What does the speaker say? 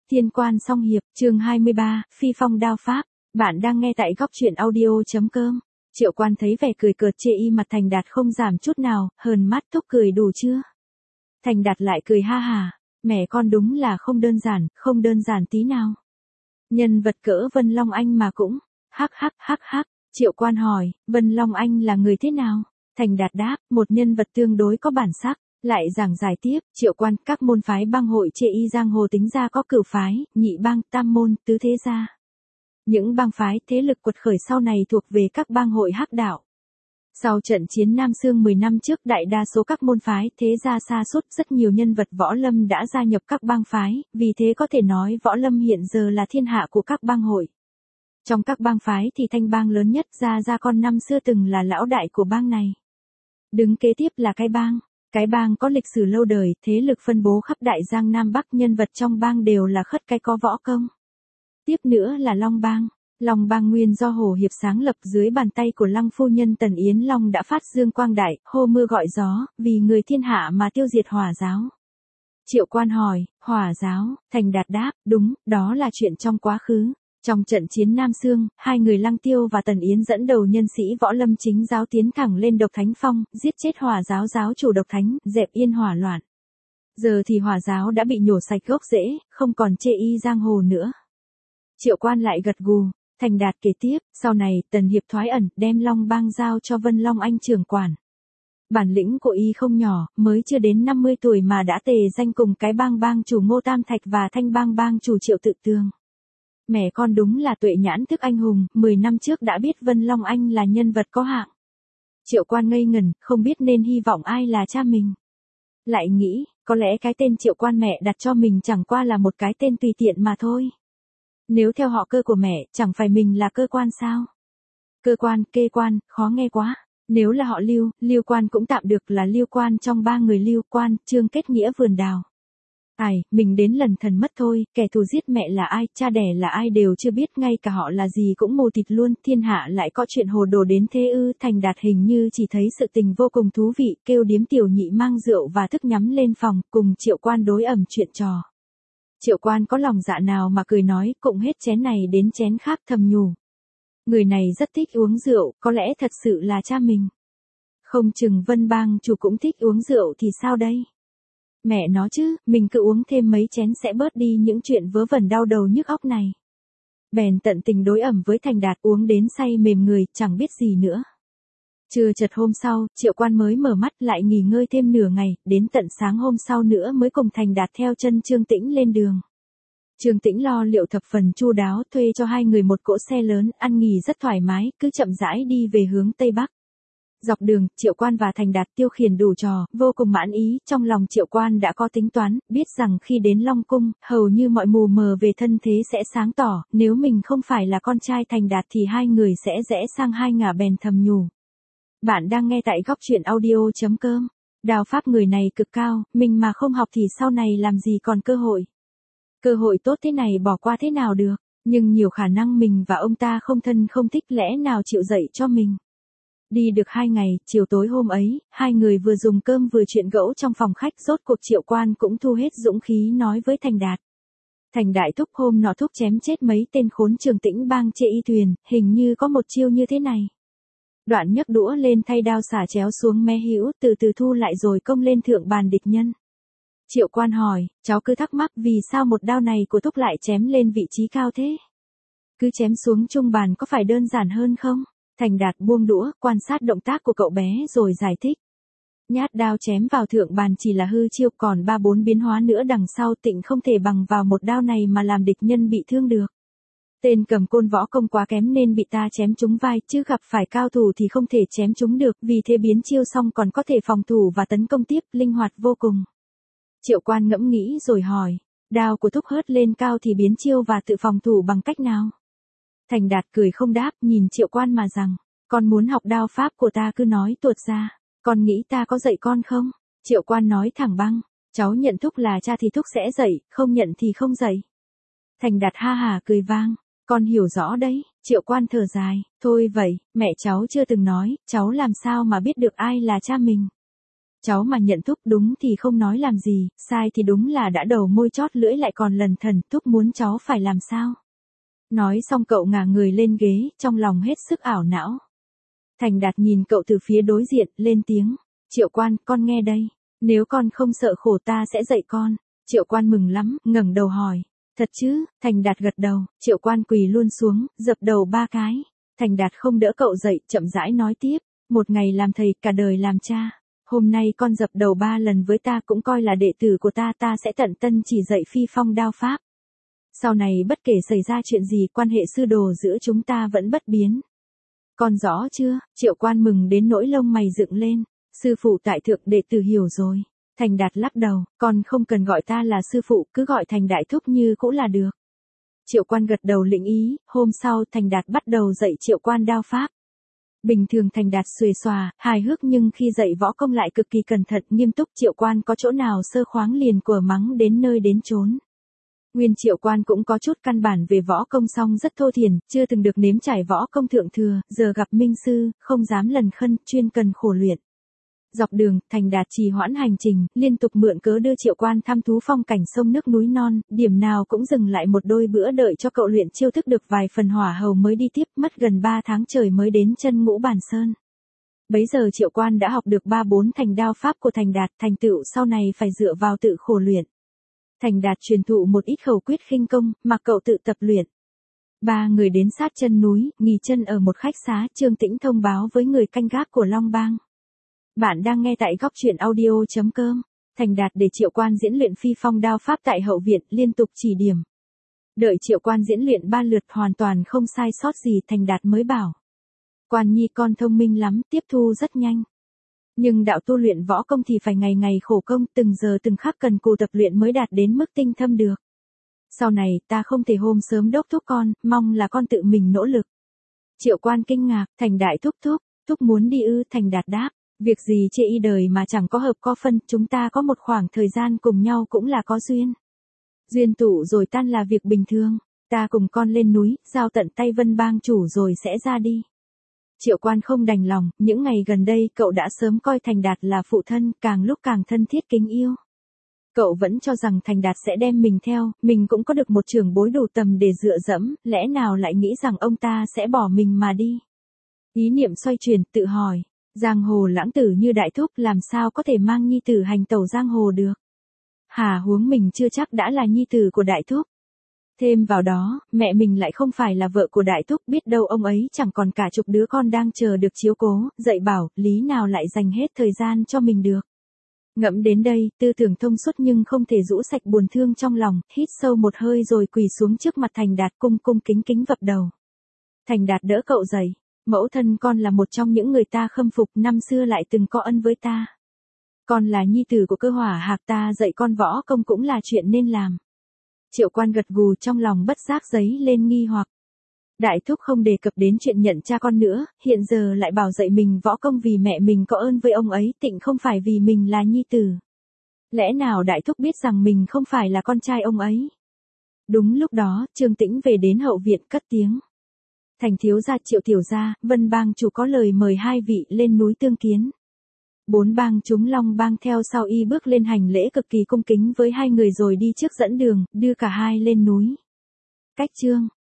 Thiên Quan Song Hiệp, chương 23, Phi Phong Đao Pháp. Bạn đang nghe tại góc truyện audio.com. Triệu Quan thấy vẻ cười cợt chê y mặt Thành Đạt không giảm chút nào, hờn mắt thúc cười đủ chưa? Thành Đạt lại cười ha hả, mẹ con đúng là không đơn giản tí nào. Nhân vật cỡ Vân Long Anh mà cũng, hắc. Triệu Quan hỏi, Vân Long Anh là người thế nào? Thành Đạt đáp, một nhân vật tương đối có bản sắc. Lại giảng giải tiếp, Triệu Quan, các môn phái bang hội chê y giang hồ tính ra có cửu phái, nhị bang, tam môn, tứ thế gia. Những bang phái thế lực quật khởi sau này thuộc về các bang hội hắc đạo. Sau trận chiến Nam Xương 10 năm trước, đại đa số các môn phái thế gia sa sút, rất nhiều nhân vật võ lâm đã gia nhập các bang phái, vì thế có thể nói võ lâm hiện giờ là thiên hạ của các bang hội. Trong các bang phái thì Thanh bang lớn nhất, Gia con năm xưa từng là lão đại của bang này. Đứng kế tiếp là Cái bang. Cái bang có lịch sử lâu đời, thế lực phân bố khắp đại giang Nam Bắc, nhân vật trong bang đều là khất cái có võ công. Tiếp nữa là Long bang. Long bang nguyên do Hồ Hiệp sáng lập dưới bàn tay của Lăng phu nhân Tần Yến Long đã phát dương quang đại, hô mưa gọi gió, vì người thiên hạ mà tiêu diệt Hỏa giáo. Triệu Quan hỏi, Hỏa giáo? Thành Đạt đáp, đúng, đó là chuyện trong quá khứ. Trong trận chiến Nam Xương, hai người Lăng Tiêu và Tần Yến dẫn đầu nhân sĩ võ lâm chính giáo tiến thẳng lên Độc Thánh Phong, giết chết Hỏa giáo giáo chủ Độc Thánh, dẹp yên hỏa loạn. Giờ thì Hỏa giáo đã bị nhổ sạch gốc rễ, không còn chê y giang hồ nữa. Triệu Quan lại gật gù. Thành Đạt kể tiếp, sau này Tần Hiệp thoái ẩn, đem Long bang giao cho Vân Long Anh trưởng quản. Bản lĩnh của y không nhỏ, mới chưa đến 50 tuổi mà đã tề danh cùng Cái bang chủ Ngô Tam Thạch và Thanh bang chủ Triệu Tự Tường. Mẹ con đúng là tuệ nhãn thức anh hùng, 10 năm trước đã biết Vân Long Anh là nhân vật có hạng. Triệu Quan ngây ngẩn, không biết nên hy vọng ai là cha mình. Lại nghĩ, có lẽ cái tên Triệu Quan mẹ đặt cho mình chẳng qua là một cái tên tùy tiện mà thôi. Nếu theo họ Cơ của mẹ, chẳng phải mình là Cơ Quan sao? Cơ Quan, Kê Quan, khó nghe quá. Nếu là họ Lưu, Lưu Quan cũng tạm được, là Lưu Quan trong ba người Lưu Quan, Trương kết nghĩa vườn đào. Mình đến lần thần mất thôi, kẻ thù giết mẹ là ai, cha đẻ là ai đều chưa biết, ngay cả họ là gì cũng mù tịt luôn, thiên hạ lại có chuyện hồ đồ đến thế ư? Thành Đạt hình như chỉ thấy sự tình vô cùng thú vị, kêu điếm tiểu nhị mang rượu và thức nhắm lên phòng, cùng Triệu Quan đối ẩm chuyện trò. Triệu Quan có lòng dạ nào mà cười nói, cũng hết chén này đến chén khác, thầm nhủ. Người này rất thích uống rượu, có lẽ thật sự là cha mình. Không chừng Vân bang chủ cũng thích uống rượu thì sao đây? Mẹ nó chứ, mình cứ uống thêm mấy chén sẽ bớt đi những chuyện vớ vẩn đau đầu nhức óc này. Bèn tận tình đối ẩm với Thành Đạt, uống đến say mềm người, chẳng biết gì nữa. Trưa chật hôm sau, Triệu Quan mới mở mắt, lại nghỉ ngơi thêm nửa ngày, đến tận sáng hôm sau nữa mới cùng Thành Đạt theo chân Trương Tĩnh lên đường. Trương Tĩnh lo liệu thập phần chu đáo, thuê cho hai người một cỗ xe lớn, ăn nghỉ rất thoải mái, cứ chậm rãi đi về hướng Tây Bắc. Dọc đường, Triệu Quan và Thành Đạt tiêu khiển đủ trò, vô cùng mãn ý, trong lòng Triệu Quan đã có tính toán, biết rằng khi đến Long Cung, hầu như mọi mù mờ về thân thế sẽ sáng tỏ, nếu mình không phải là con trai Thành Đạt thì hai người sẽ rẽ sang hai ngả, bèn thầm nhủ. Bạn đang nghe tại góc truyện audio.com. Đao pháp người này cực cao, mình mà không học thì sau này làm gì còn cơ hội. Cơ hội tốt thế này bỏ qua thế nào được, nhưng nhiều khả năng mình và ông ta không thân không thích, lẽ nào chịu dạy cho mình. Đi được 2 ngày, chiều tối hôm ấy, hai người vừa dùng cơm vừa chuyện gẫu trong phòng khách, rốt cuộc Triệu Quan cũng thu hết dũng khí nói với Thành Đạt. Thành đại thúc, hôm nọ thúc chém chết mấy tên khốn Trường Tĩnh bang chê y thuyền, hình như có một chiêu như thế này. Đoạn nhấc đũa lên thay đao xả chéo xuống mé hữu, từ từ thu lại rồi công lên thượng bàn địch nhân. Triệu Quan hỏi, cháu cứ thắc mắc vì sao một đao này của thúc lại chém lên vị trí cao thế? Cứ chém xuống trung bàn có phải đơn giản hơn không? Thành Đạt buông đũa, quan sát động tác của cậu bé rồi giải thích. Nhát đao chém vào thượng bàn chỉ là hư chiêu, còn 3-4 biến hóa nữa đằng sau Tịnh không thể bằng vào một đao này mà làm địch nhân bị thương được. Tên cầm côn võ công quá kém nên bị ta chém trúng vai, chứ gặp phải cao thủ thì không thể chém trúng được, vì thế biến chiêu xong còn có thể phòng thủ và tấn công tiếp, linh hoạt vô cùng. Triệu Quan ngẫm nghĩ rồi hỏi, đao của thúc hớt lên cao thì biến chiêu và tự phòng thủ bằng cách nào? Thành Đạt cười không đáp, nhìn Triệu Quan mà rằng, con muốn học đao pháp của ta cứ nói tuột ra, con nghĩ ta có dạy con không? Triệu Quan nói thẳng băng, cháu nhận thúc là cha thì thúc sẽ dạy, không nhận thì không dạy. Thành Đạt ha hả cười vang, con hiểu rõ đấy. Triệu Quan thở dài, thôi vậy, mẹ cháu chưa từng nói, cháu làm sao mà biết được ai là cha mình. Cháu mà nhận thúc đúng thì không nói làm gì, sai thì đúng là đã đầu môi chót lưỡi lại còn lần thần, thúc muốn cháu phải làm sao? Nói xong cậu ngả người lên ghế, trong lòng hết sức ảo não. Thành Đạt nhìn cậu từ phía đối diện, lên tiếng. Triệu Quan, con nghe đây. Nếu con không sợ khổ ta sẽ dạy con. Triệu Quan mừng lắm, ngẩng đầu hỏi. Thật chứ? Thành Đạt gật đầu, Triệu Quan quỳ luôn xuống, dập đầu 3 cái. Thành Đạt không đỡ cậu dậy, chậm rãi nói tiếp. Một ngày làm thầy, cả đời làm cha. Hôm nay con dập đầu 3 lần với ta cũng coi là đệ tử của ta, ta sẽ tận tân chỉ dạy phi phong đao pháp. Sau này bất kể xảy ra chuyện gì, quan hệ sư đồ giữa chúng ta vẫn bất biến. Con rõ chưa? Triệu Quan mừng đến nỗi lông mày dựng lên. Sư phụ tại thượng, đệ tử hiểu rồi. Thành Đạt lắc đầu, con không cần gọi ta là sư phụ, cứ gọi Thành đại thúc như cũ là được. Triệu Quan gật đầu lĩnh ý, hôm sau Thành Đạt bắt đầu dạy Triệu Quan đao pháp. Bình thường Thành Đạt xuề xòa, hài hước nhưng khi dạy võ công lại cực kỳ cẩn thận, nghiêm túc. Triệu Quan có chỗ nào sơ khoáng liền của mắng đến nơi đến chốn. Nguyên Triệu Quan cũng có chút căn bản về võ công song rất thô thiển, chưa từng được nếm trải võ công thượng thừa, giờ gặp minh sư, không dám lần khân, chuyên cần khổ luyện. Dọc đường, Thành Đạt trì hoãn hành trình, liên tục mượn cớ đưa Triệu Quan thăm thú phong cảnh sông nước núi non, điểm nào cũng dừng lại một đôi bữa đợi cho cậu luyện chiêu thức được vài phần hỏa hầu mới đi tiếp, mất gần 3 tháng trời mới đến chân Ngũ Bản Sơn. Bấy giờ Triệu Quan đã học được 3-4 thành đao pháp của Thành Đạt, thành tựu sau này phải dựa vào tự khổ luyện. Thành Đạt truyền thụ một ít khẩu quyết khinh công, mà cậu tự tập luyện. 3 người đến sát chân núi, nghỉ chân ở một khách xá, Trương Tĩnh thông báo với người canh gác của Long Bang. Bạn đang nghe tại góc truyện audio.com. Thành Đạt để Triệu Quan diễn luyện phi phong đao pháp tại hậu viện, liên tục chỉ điểm. Đợi Triệu Quan diễn luyện 3 lượt hoàn toàn không sai sót gì, Thành Đạt mới bảo. Quan nhi con thông minh lắm, tiếp thu rất nhanh. Nhưng đạo tu luyện võ công thì phải ngày ngày khổ công, từng giờ từng khắc cần cù tập luyện mới đạt đến mức tinh thâm được. Sau này ta không thể hôm sớm đốc thúc con, mong là con tự mình nỗ lực. Triệu Quan kinh ngạc, Thành đại thúc muốn đi ư? Thành Đạt đáp, việc gì chê y đời mà chẳng có hợp có phân, chúng ta có một khoảng thời gian cùng nhau cũng là có duyên. Duyên tụ rồi tan là việc bình thường, ta cùng con lên núi, giao tận tay Vân Bang chủ rồi sẽ ra đi. Triệu Quan không đành lòng, những ngày gần đây cậu đã sớm coi Thành Đạt là phụ thân, càng lúc càng thân thiết kính yêu. Cậu vẫn cho rằng Thành Đạt sẽ đem mình theo, mình cũng có được một trưởng bối đủ tầm để dựa dẫm, lẽ nào lại nghĩ rằng ông ta sẽ bỏ mình mà đi. Ý niệm xoay chuyển, tự hỏi, giang hồ lãng tử như đại thúc làm sao có thể mang nhi tử hành tẩu giang hồ được. Huống mình chưa chắc đã là nhi tử của đại thúc. Thêm vào đó, mẹ mình lại không phải là vợ của đại thúc, biết đâu ông ấy chẳng còn cả chục đứa con đang chờ được chiếu cố, dạy bảo, lý nào lại dành hết thời gian cho mình được. Ngẫm đến đây, tư tưởng thông suốt nhưng không thể rũ sạch buồn thương trong lòng, hít sâu một hơi rồi quỳ xuống trước mặt Thành Đạt, cung kính kính vập đầu. Thành Đạt đỡ cậu dậy, mẫu thân con là một trong những người ta khâm phục, năm xưa lại từng có ân với ta. Con là nhi tử của Cơ Hỏa Hạc, ta dạy con võ công cũng là chuyện nên làm. Triệu Quan gật gù, trong lòng bất giác dấy lên nghi hoặc. Đại thúc không đề cập đến chuyện nhận cha con nữa, hiện giờ lại bảo dạy mình võ công vì mẹ mình có ơn với ông ấy, tịnh không phải vì mình là nhi tử. Lẽ nào đại thúc biết rằng mình không phải là con trai ông ấy? Đúng lúc đó, Trương Tĩnh về đến hậu viện cất tiếng. Thành thiếu gia, Triệu tiểu gia, Vân Bang chủ có lời mời 2 vị lên núi tương kiến. 4 bang chúng Long Bang theo sau y bước lên hành lễ cực kỳ cung kính với 2 người rồi đi trước dẫn đường, đưa cả hai lên núi. Cách chương